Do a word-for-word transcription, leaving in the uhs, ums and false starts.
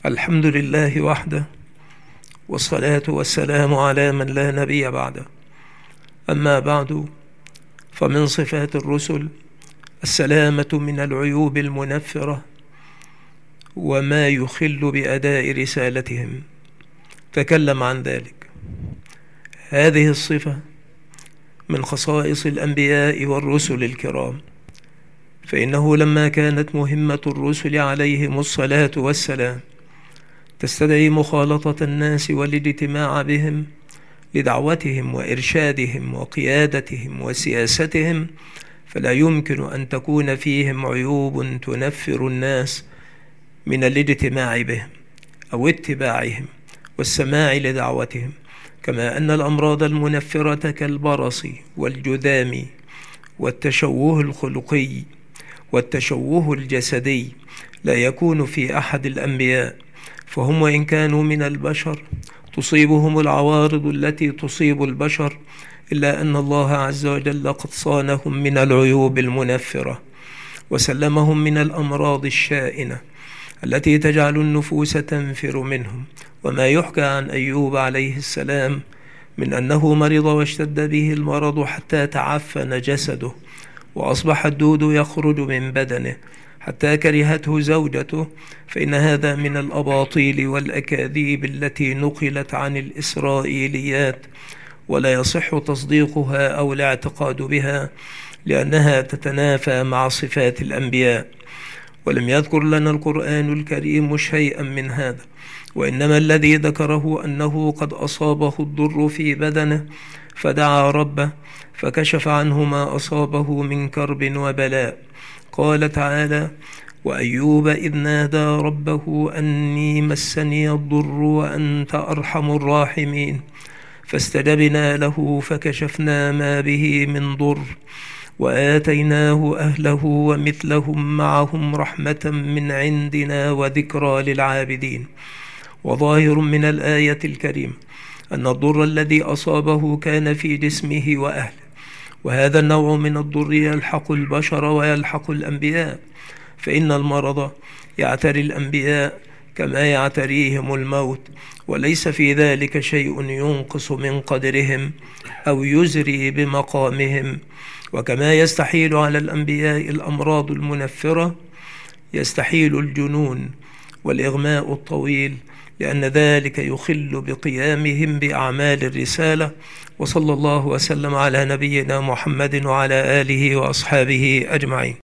الحمد لله وحده، والصلاة والسلام على من لا نبي بعده. أما بعد، فمن صفات الرسل السلامة من العيوب المنفرة وما يخل بأداء رسالتهم. تكلم عن ذلك. هذه الصفة من خصائص الأنبياء والرسل الكرام، فإنه لما كانت مهمة الرسل عليهم الصلاة والسلام تستدعي مخالطة الناس والاجتماع بهم لدعوتهم وإرشادهم وقيادتهم وسياستهم، فلا يمكن أن تكون فيهم عيوب تنفر الناس من الاجتماع بهم أو اتباعهم والسماع لدعوتهم، كما أن الأمراض المنفرة كالبرص والجذام والتشوه الخلقي والتشوه الجسدي لا يكون في أحد الأنبياء، فهم وإن كانوا من البشر تصيبهم العوارض التي تصيب البشر، إلا أن الله عز وجل قد صانهم من العيوب المنفرة وسلمهم من الأمراض الشائنة التي تجعل النفوس تنفر منهم. وما يحكى عن أيوب عليه السلام من أنه مرض واشتد به المرض حتى تعفن جسده وأصبح الدود يخرج من بدنه حتى كرهته زوجته، فإن هذا من الأباطيل والأكاذيب التي نقلت عن الإسرائيليات، ولا يصح تصديقها أو الاعتقاد بها، لأنها تتنافى مع صفات الأنبياء. ولم يذكر لنا القرآن الكريم شيئا من هذا، وإنما الذي ذكره أنه قد أصابه الضر في بدنه فدعا ربه فكشف عنه ما أصابه من كرب وبلاء. قال تعالى: وأيوب إذ نادى ربه أني مسني الضر وأنت أرحم الراحمين فاستجبنا له فكشفنا ما به من ضر وآتيناه أهله ومثلهم معهم رحمة من عندنا وذكرى للعابدين. وظاهر من الآية الكريمة أن الضر الذي أصابه كان في جسمه وأهله، وهذا النوع من الضر يلحق البشر ويلحق الأنبياء، فإن المرض يعتري الأنبياء كما يعتريهم الموت، وليس في ذلك شيء ينقص من قدرهم أو يزري بمقامهم. وكما يستحيل على الأنبياء الأمراض المنفرة، يستحيل الجنون والإغماء الطويل، لأن ذلك يخل بقيامهم بأعمال الرسالة. وصلى الله وسلم على نبينا محمد وعلى آله وأصحابه أجمعين.